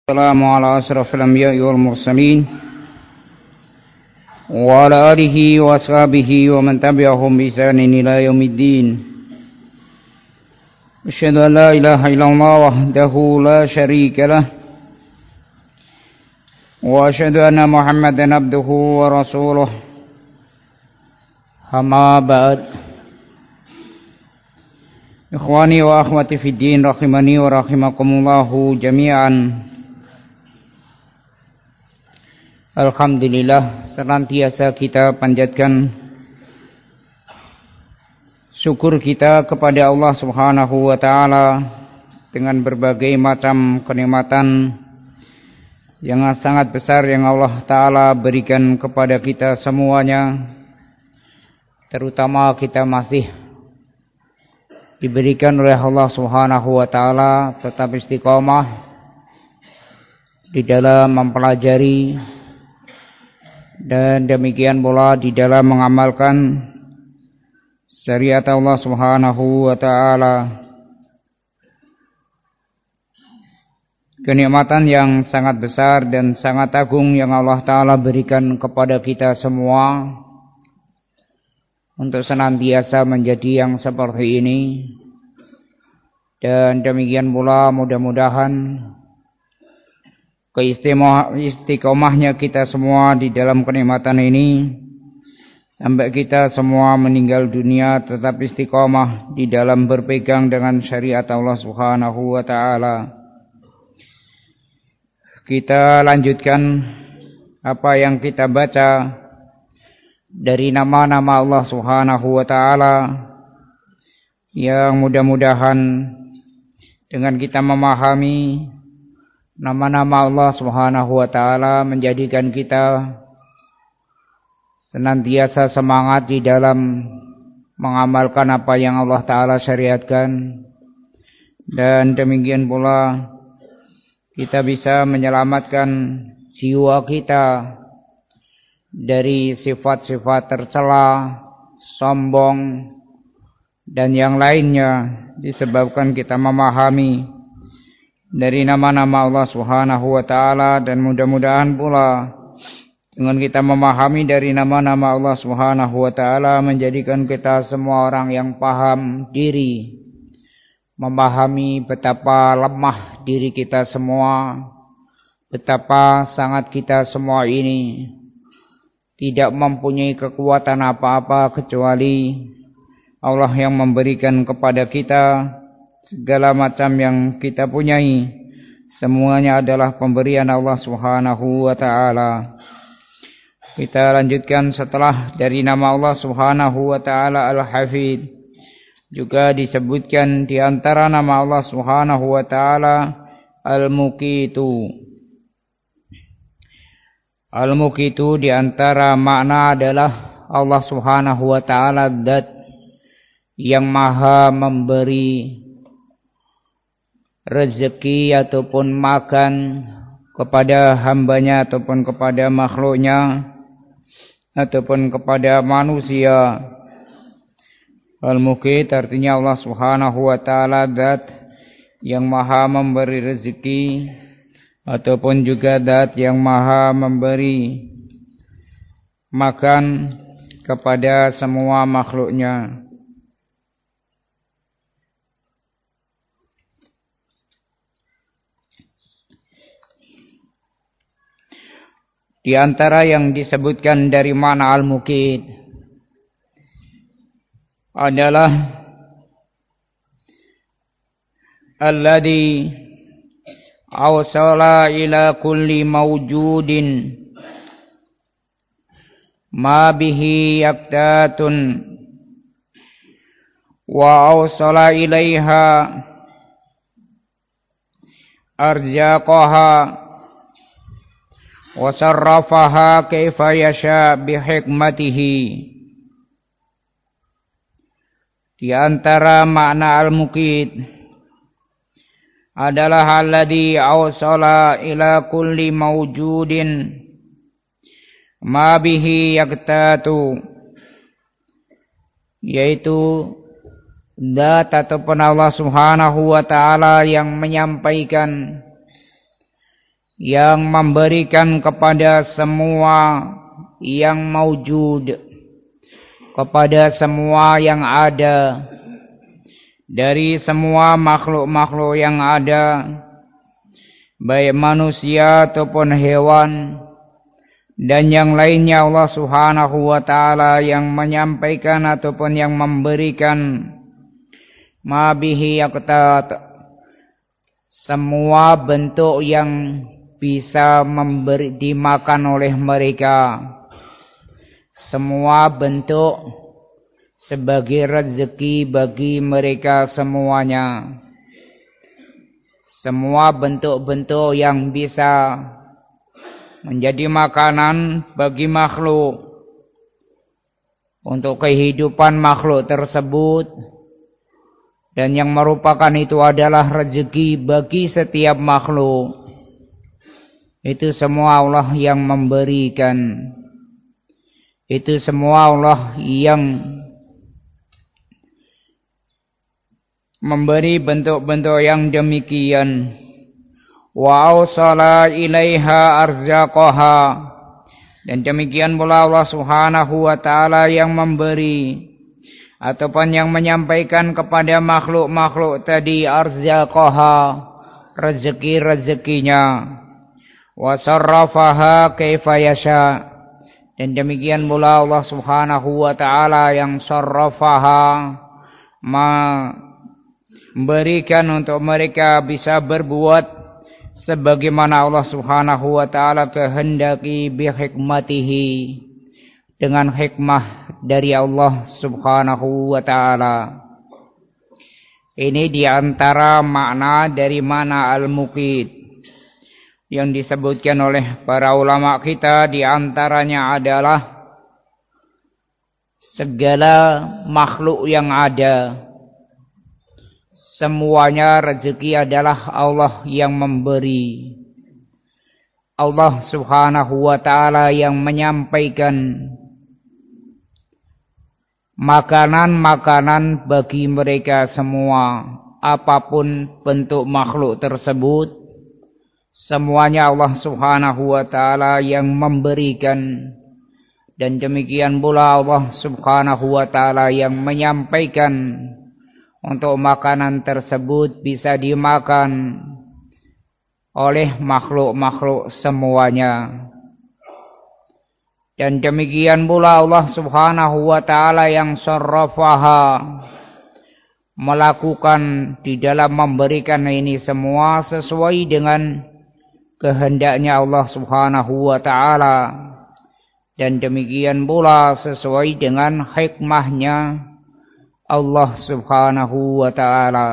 السلام على أشرف الأنبياء والمرسلين وعلى آله وأصحابه ومن تبعهم بإحسان إلى يوم الدين. أشهد أن لا إله إلا الله وحده لا شريك له وأشهد أن محمدا عبده ورسوله. أما بعد. Ikhwani wa akhwati fid din rahimani wa rahimakumullahu jami'an. Alhamdulillah, senantiasa kita panjatkan syukur kita kepada Allah Subhanahu wa taala dengan berbagai macam kenikmatan yang sangat besar yang Allah taala berikan kepada kita semuanya, terutama kita masih diberikan oleh Allah Subhanahu wa taala tetap istiqomah di dalam mempelajari dan demikian pula di dalam mengamalkan syariat Allah Subhanahu wa taala. Kenikmatan yang sangat besar dan sangat agung yang Allah taala berikan kepada kita semua untuk senantiasa menjadi yang seperti ini. Dan demikian pula mudah-mudahan istiqomahnya kita semua di dalam kenikmatan ini sampai kita semua meninggal dunia tetap istiqomah di dalam berpegang dengan syariat Allah Subhanahu wa taala. Kita lanjutkan apa yang kita baca dari nama-nama Allah Subhanahu wa taala yang mudah-mudahan dengan kita memahami nama-nama Allah Subhanahu wa taala menjadikan kita senantiasa semangat di dalam mengamalkan apa yang Allah taala syariatkan, dan demikian pula kita bisa menyelamatkan jiwa kita dari sifat-sifat tercela, sombong dan yang lainnya disebabkan kita memahami dari nama-nama Allah Subhanahu wa taala. Dan mudah-mudahan pula dengan kita memahami dari nama-nama Allah Subhanahu wa taala menjadikan kita semua orang yang paham diri, memahami betapa lemah diri kita semua, betapa sangat kita semua ini tidak mempunyai kekuatan apa-apa kecuali Allah yang memberikan kepada kita segala macam yang kita punyai. Semuanya adalah pemberian Allah Subhanahu wa taala. Kita lanjutkan setelah dari nama Allah Subhanahu wa taala Al-Hafidz, juga disebutkan di antara nama Allah Subhanahu wa taala Al-Muqitu. Al-Muqitu di antara makna adalah Allah Subhanahu wa taala zat yang maha memberi rezeki ataupun makan kepada hambanya ataupun kepada makhluknya ataupun kepada manusia. Al-Muqit artinya Allah Subhanahu wa taala zat yang maha memberi rezeki ataupun juga zat yang maha memberi makan kepada semua makhluknya. Di antara yang disebutkan dari makna Al-Muqit adalah alladzi awsala ila kulli mawjudin ma bihi yaktatun wa awsala ilaiha arzaqaha wa sarrafaha kaifa yasha bihikmatihi. Di antara makna Al-Muqit adalah alladzi awsala ila kulli mawjudin ma bihi yaktatu, yaitu zat ataupun Allah Subhanahu wa taala yang menyampaikan yang memberikan kepada semua yang maujud, kepada semua yang ada, dari semua makhluk-makhluk yang ada, baik manusia ataupun hewan dan yang lainnya. Allah Subhanahu wa ta'ala yang menyampaikan ataupun yang memberikan ma bihi yaqtat, semua bentuk yang bisa dimakan oleh mereka, semua bentuk sebagai rezeki bagi mereka semuanya, semua bentuk-bentuk yang bisa menjadi makanan bagi makhluk, untuk kehidupan makhluk tersebut, dan yang merupakan itu adalah rezeki bagi setiap makhluk. Itu semua Allah yang memberikan, itu semua Allah yang memberi bentuk-bentuk yang demikian. Wa awsala ilaiha arzaqaha, dan demikian pula Allah Subhanahu wa ta'ala yang memberi ataupun yang menyampaikan kepada makhluk-makhluk tadi arzaqaha, rezeki-rezekinya. Wa sarrafaha kaifa yasha, dan demikian pula Allah Subhanahu wa ta'ala yang sarrafaha, memberikan untuk mereka bisa berbuat sebagaimana Allah Subhanahu wa ta'ala kehendaki, bihikmatihi, dengan hikmah dari Allah Subhanahu wa ta'ala. Ini diantara makna dari mana al-muqit yang disebutkan oleh para ulama kita. Diantaranya adalah segala makhluk yang ada, semuanya rezeki adalah Allah yang memberi. Allah Subhanahu wa ta'ala yang menyampaikan makanan-makanan bagi mereka semua, apapun bentuk makhluk tersebut, semuanya Allah Subhanahu wa ta'ala yang memberikan. Dan demikian pula Allah Subhanahu wa ta'ala yang menyampaikan untuk makanan tersebut bisa dimakan oleh makhluk-makhluk semuanya. Dan demikian pula Allah Subhanahu wa ta'ala yang sarrafaha, melakukan di dalam memberikan ini semua sesuai dengan kehendaknya Allah Subhanahu wa ta'ala, dan demikian pula sesuai dengan hikmahnya Allah Subhanahu wa ta'ala.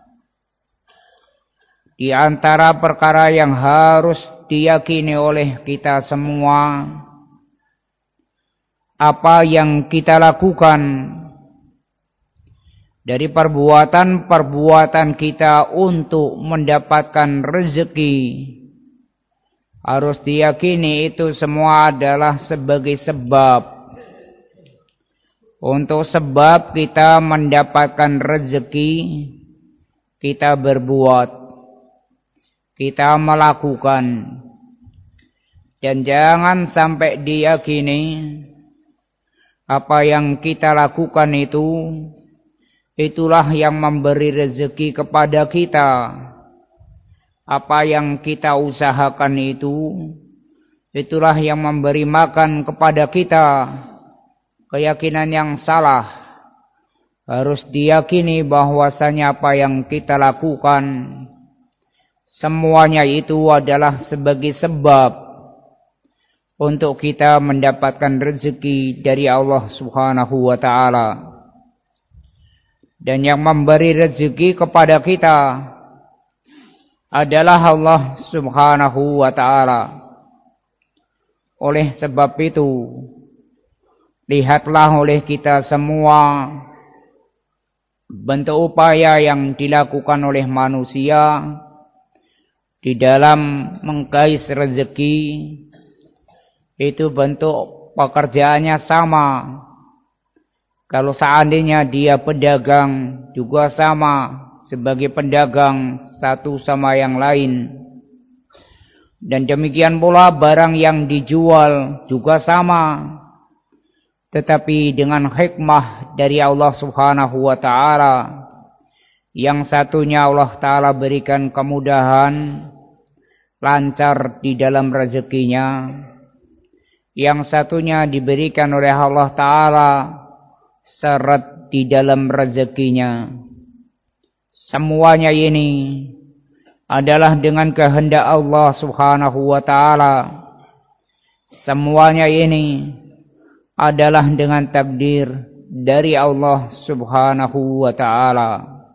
Di antara perkara yang harus diyakini oleh kita semua, apa yang kita lakukan dari perbuatan-perbuatan kita untuk mendapatkan rezeki, harus diyakini itu semua adalah sebagai sebab. Untuk sebab kita mendapatkan rezeki, kita berbuat, kita melakukan. Dan jangan sampai diyakini apa yang kita lakukan itu, itulah yang memberi rezeki kepada kita. Apa yang kita usahakan itu, itulah yang memberi makan kepada kita. Keyakinan yang salah. Harus diyakini bahwasanya apa yang kita lakukan, semuanya itu adalah sebagai sebab untuk kita mendapatkan rezeki dari Allah Subhanahu wa ta'ala. Dan yang memberi rezeki kepada kita adalah Allah Subhanahu wa ta'ala. Oleh sebab itu, lihatlah oleh kita semua bentuk upaya yang dilakukan oleh manusia di dalam mengais rezeki. Itu bentuk pekerjaannya sama. Kalau seandainya dia pedagang, juga sama sebagai pedagang satu sama yang lain. Dan demikian pula barang yang dijual juga sama, tetapi dengan hikmah dari Allah Subhanahu wa taala. Yang satunya Allah taala berikan kemudahan, lancar di dalam rezekinya. Yang satunya diberikan oleh Allah taala seret di dalam rezekinya. Semuanya ini adalah dengan kehendak Allah Subhanahu wa taala. Semuanya ini adalah dengan takdir dari Allah Subhanahu wa taala.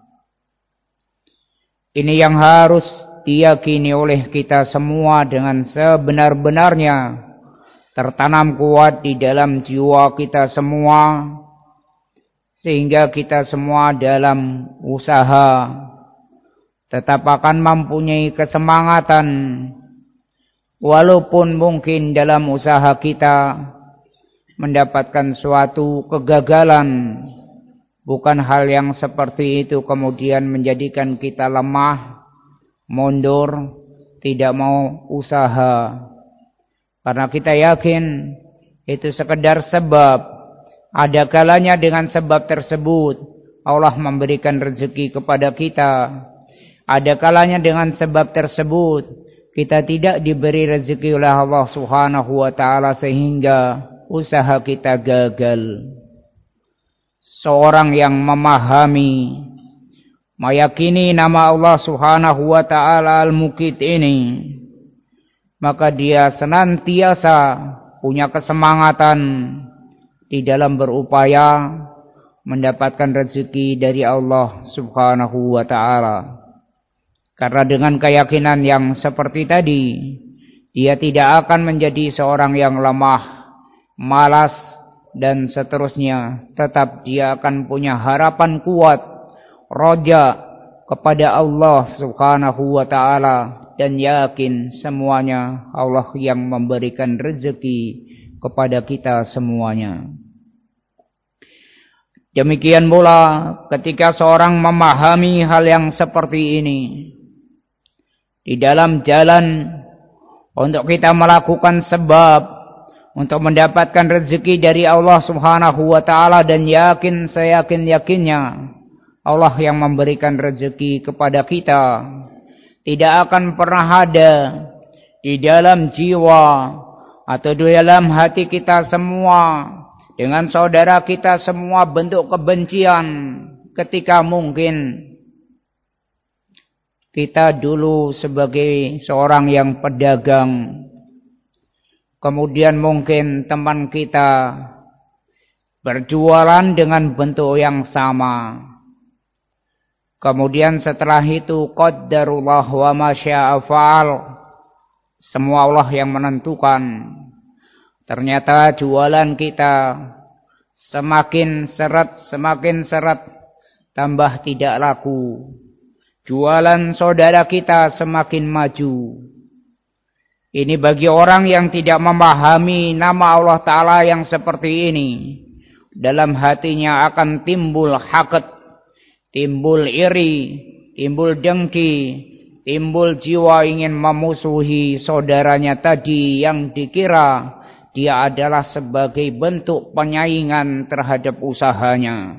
Ini yang harus diyakini oleh kita semua dengan sebenar-benarnya, tertanam kuat di dalam jiwa kita semua, sehingga kita semua dalam usaha tetap akan mempunyai kesemangatan, walaupun mungkin dalam usaha kita mendapatkan suatu kegagalan. Bukan hal yang seperti itu kemudian menjadikan kita lemah, mundur, tidak mau usaha. Karena kita yakin itu sekedar sebab. Ada kalanya dengan sebab tersebut Allah memberikan rezeki kepada kita. Ada kalanya dengan sebab tersebut kita tidak diberi rezeki oleh Allah Subhanahu wa taala sehingga usaha kita gagal. Seorang yang memahami, meyakini nama Allah Subhanahu wa taala Al-Muqit ini, maka dia senantiasa punya kesemangatan di dalam berupaya mendapatkan rezeki dari Allah Subhanahu wa taala. Karena dengan keyakinan yang seperti tadi, dia tidak akan menjadi seorang yang lemah, malas, dan seterusnya. Tetap dia akan punya harapan kuat, roja kepada Allah Subhanahu wa ta'ala, dan yakin semuanya Allah yang memberikan rezeki kepada kita semuanya. Demikian pula ketika seorang memahami hal yang seperti ini, di dalam jalan untuk kita melakukan sebab untuk mendapatkan rezeki dari Allah Subhanahu wa taala, dan yakin seyakin-yakinnya Allah yang memberikan rezeki kepada kita. Tidak akan pernah ada di dalam jiwa atau di dalam hati kita semua dengan saudara kita semua bentuk kebencian ketika mungkin kita dulu sebagai seorang yang pedagang, kemudian mungkin teman kita berjualan dengan bentuk yang sama. Kemudian setelah itu qaddarullah wa ma syaa fa'al. Semua Allah yang menentukan. Ternyata jualan kita semakin seret, tambah tidak laku. Jualan saudara kita semakin maju. Ini bagi orang yang tidak memahami nama Allah Ta'ala yang seperti ini. Dalam hatinya akan timbul hasad, timbul iri, timbul dengki, timbul jiwa ingin memusuhi saudaranya tadi yang dikira dia adalah sebagai bentuk penyaingan terhadap usahanya.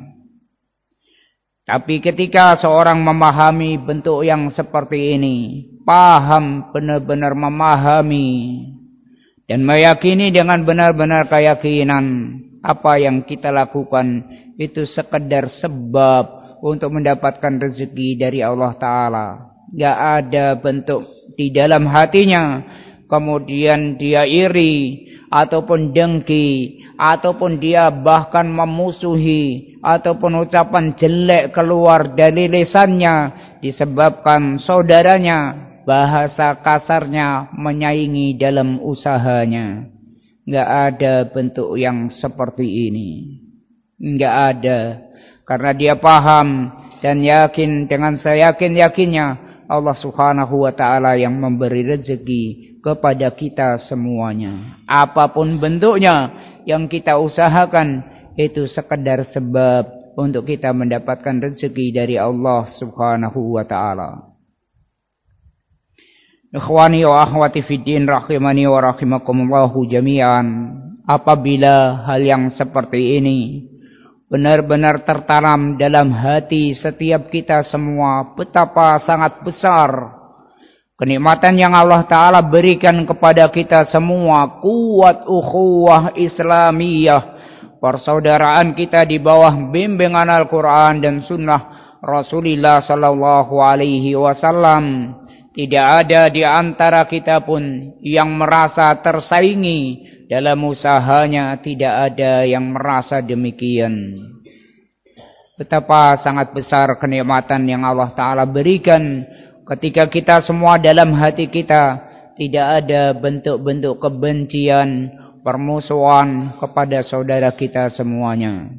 Tapi ketika seorang memahami bentuk yang seperti ini, paham, benar-benar memahami dan meyakini dengan benar-benar keyakinan apa yang kita lakukan itu sekedar sebab untuk mendapatkan rezeki dari Allah Ta'ala. Gak ada bentuk di dalam hatinya kemudian dia iri ataupun dengki, ataupun dia bahkan memusuhi, ataupun ucapan jelek keluar dari lisannya disebabkan saudaranya bahasa kasarnya menyaingi dalam usahanya. Enggak ada bentuk yang seperti ini. Enggak ada. Karena dia paham dan yakin dengan seyakin-yakinnya Allah Subhanahu wa ta'ala yang memberi rezeki kepada kita semuanya. Apapun bentuknya yang kita usahakan itu sekedar sebab untuk kita mendapatkan rezeki dari Allah Subhanahu wa ta'ala. Ikhwani wa akhwati fiddin rahimani wa rahimakumullahu jami'an. Apabila hal yang seperti ini benar-benar tertanam dalam hati setiap kita semua, betapa sangat besar kenikmatan yang Allah Ta'ala berikan kepada kita semua. Kuat ukhuwah Islamiyah, persaudaraan kita di bawah bimbingan Al-Quran dan Sunnah Rasulullah Sallallahu Alaihi Wasallam. Tidak ada di antara kita pun yang merasa tersaingi dalam usahanya. Tidak ada yang merasa demikian. Betapa sangat besar kenikmatan yang Allah Ta'ala berikan ketika kita semua dalam hati kita tidak ada bentuk-bentuk kebencian, permusuhan kepada saudara kita semuanya.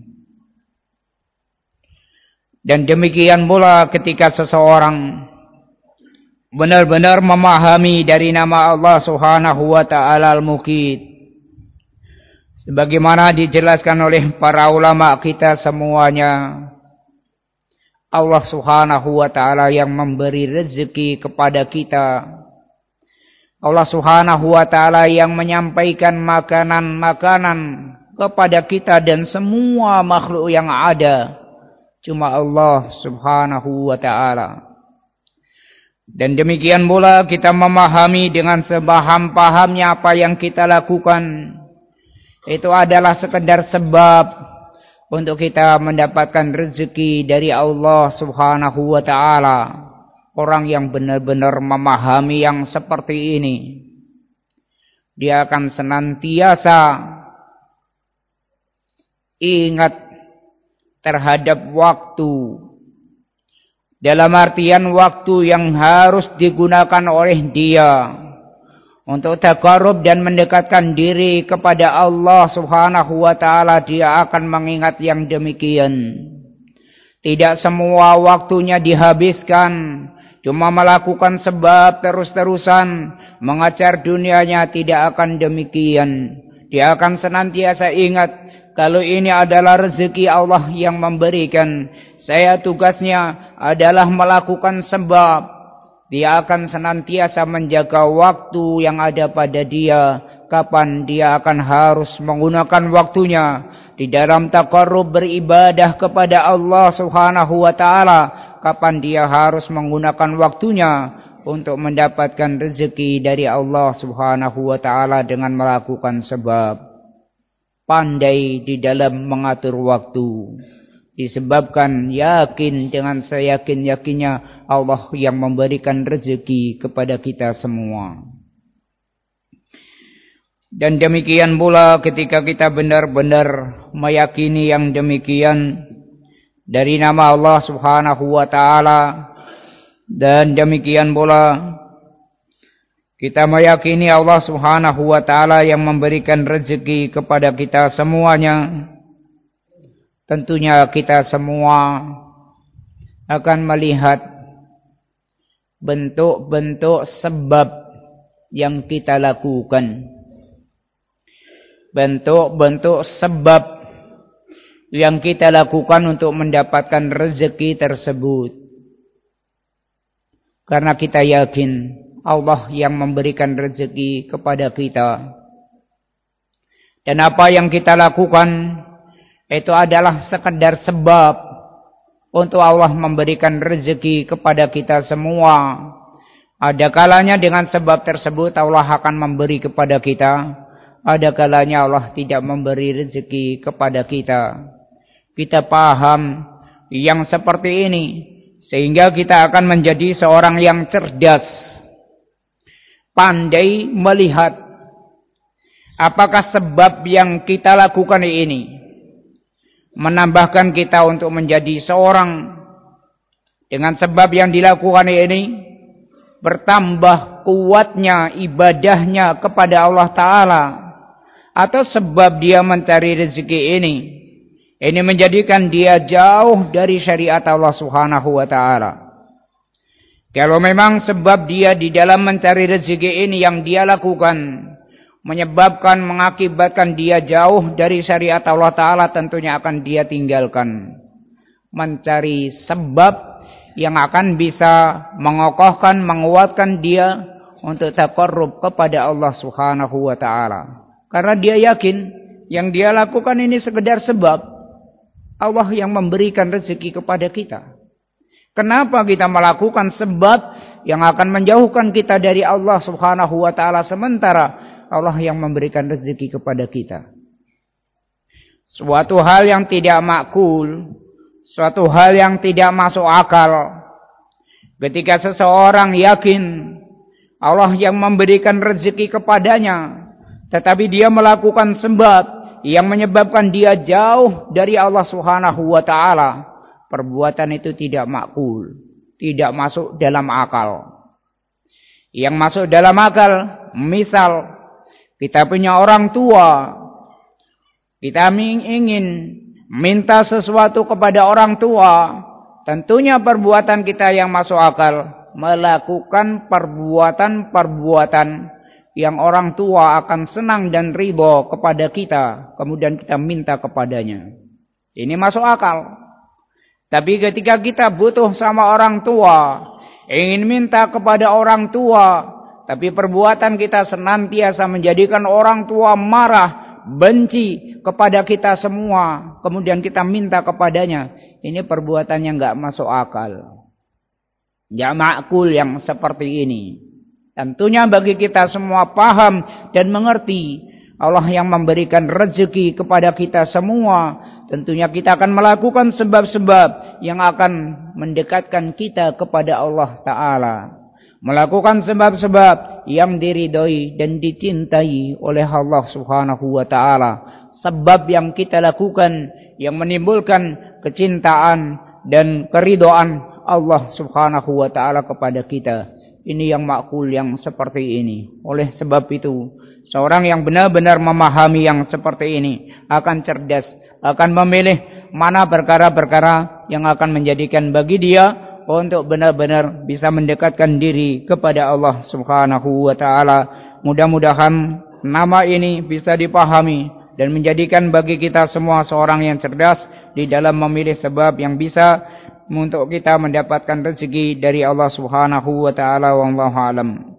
Dan demikian pula ketika seseorang benar-benar memahami dari nama Allah Subhanahu wa Ta'ala Al-Muqit, sebagaimana dijelaskan oleh para ulama kita semuanya, Allah Subhanahu wa Ta'ala yang memberi rezeki kepada kita. Allah Subhanahu wa Ta'ala yang menyampaikan makanan-makanan kepada kita dan semua makhluk yang ada. Cuma Allah Subhanahu wa Ta'ala. Dan demikian pula kita memahami dengan sepaham-pahamnya apa yang kita lakukan itu adalah sekedar sebab untuk kita mendapatkan rezeki dari Allah Subhanahu wa Ta'ala. Orang yang benar-benar memahami yang seperti ini, dia akan senantiasa ingat terhadap waktu, dalam artian waktu yang harus digunakan oleh dia untuk taqarrub dan mendekatkan diri kepada Allah Subhanahu wa Ta'ala. Dia akan mengingat yang demikian. Tidak semua waktunya dihabiskan cuma melakukan sebab terus-terusan mengejar dunianya. Tidak akan demikian. Dia akan senantiasa ingat kalau ini adalah rezeki Allah yang memberikan. Saya tugasnya adalah melakukan sebab. Dia akan senantiasa menjaga waktu yang ada pada dia. Kapan dia akan harus menggunakan waktunya di dalam taqarrub beribadah kepada Allah Subhanahu wa Ta'ala. Kapan dia harus menggunakan waktunya untuk mendapatkan rezeki dari Allah Subhanahu wa Ta'ala dengan melakukan sebab. Pandai di dalam mengatur waktu, disebabkan yakin dengan seyakin-yakinnya Allah yang memberikan rezeki kepada kita semua. Dan demikian pula ketika kita benar-benar meyakini yang demikian dari nama Allah Subhanahu wa Ta'ala, dan demikian pula kita meyakini Allah Subhanahu wa Ta'ala yang memberikan rezeki kepada kita semuanya, tentunya kita semua akan melihat bentuk-bentuk sebab yang kita lakukan. Bentuk-bentuk sebab yang kita lakukan untuk mendapatkan rezeki tersebut. Karena kita yakin Allah yang memberikan rezeki kepada kita. Dan apa yang kita lakukan itu adalah sekedar sebab untuk Allah memberikan rezeki kepada kita semua. Ada kalanya dengan sebab tersebut Allah akan memberi kepada kita. Ada kalanya Allah tidak memberi rezeki kepada kita. Kita paham yang seperti ini, sehingga kita akan menjadi seorang yang cerdas, pandai melihat apakah sebab yang kita lakukan ini menambahkan kita untuk menjadi seorang dengan sebab yang dilakukan ini bertambah kuatnya ibadahnya kepada Allah Ta'ala, atau sebab dia mencari rezeki ini menjadikan dia jauh dari syariat Allah Subhanahu wa Ta'ala. Kalau memang sebab dia di dalam mencari rezeki ini yang dia lakukan menyebabkan, mengakibatkan dia jauh dari syariat Allah Ta'ala, tentunya akan dia tinggalkan. Mencari sebab yang akan bisa mengokohkan, menguatkan dia untuk taqarrub kepada Allah Subhanahu wa taala. Karena dia yakin yang dia lakukan ini sekedar sebab Allah yang memberikan rezeki kepada kita. Kenapa kita melakukan sebab yang akan menjauhkan kita dari Allah Subhanahu wa taala sementara Allah yang memberikan rezeki kepada kita? Suatu hal yang tidak makul, suatu hal yang tidak masuk akal. Ketika seseorang yakin Allah yang memberikan rezeki kepadanya, tetapi dia melakukan sebab yang menyebabkan dia jauh dari Allah Subhanahu wa taala, perbuatan itu tidak makul, tidak masuk dalam akal. Yang masuk dalam akal, misal kita punya orang tua, kita ingin minta sesuatu kepada orang tua, tentunya perbuatan kita yang masuk akal melakukan perbuatan-perbuatan yang orang tua akan senang dan ridho kepada kita, kemudian kita minta kepadanya. Ini masuk akal. Tapi ketika kita butuh sama orang tua, ingin minta kepada orang tua, tapi perbuatan kita senantiasa menjadikan orang tua marah, benci kepada kita semua, kemudian kita minta kepadanya, ini perbuatan yang enggak masuk akal. Enggak makul yang seperti ini. Tentunya bagi kita semua paham dan mengerti Allah yang memberikan rezeki kepada kita semua. Tentunya kita akan melakukan sebab-sebab yang akan mendekatkan kita kepada Allah Ta'ala. Melakukan sebab-sebab yang diridhoi dan dicintai oleh Allah Subhanahu wa Ta'ala. Sebab yang kita lakukan yang menimbulkan kecintaan dan keridhaan Allah Subhanahu wa Ta'ala kepada kita. Ini yang makul yang seperti ini. Oleh sebab itu, seorang yang benar-benar memahami yang seperti ini akan cerdas, akan memilih mana perkara-perkara yang akan menjadikan bagi dia untuk benar-benar bisa mendekatkan diri kepada Allah Subhanahu wa Ta'ala. Mudah-mudahan nama ini bisa dipahami dan menjadikan bagi kita semua seorang yang cerdas di dalam memilih sebab yang bisa untuk kita mendapatkan rezeki dari Allah Subhanahu wa Ta'ala. Wallahu a'lam.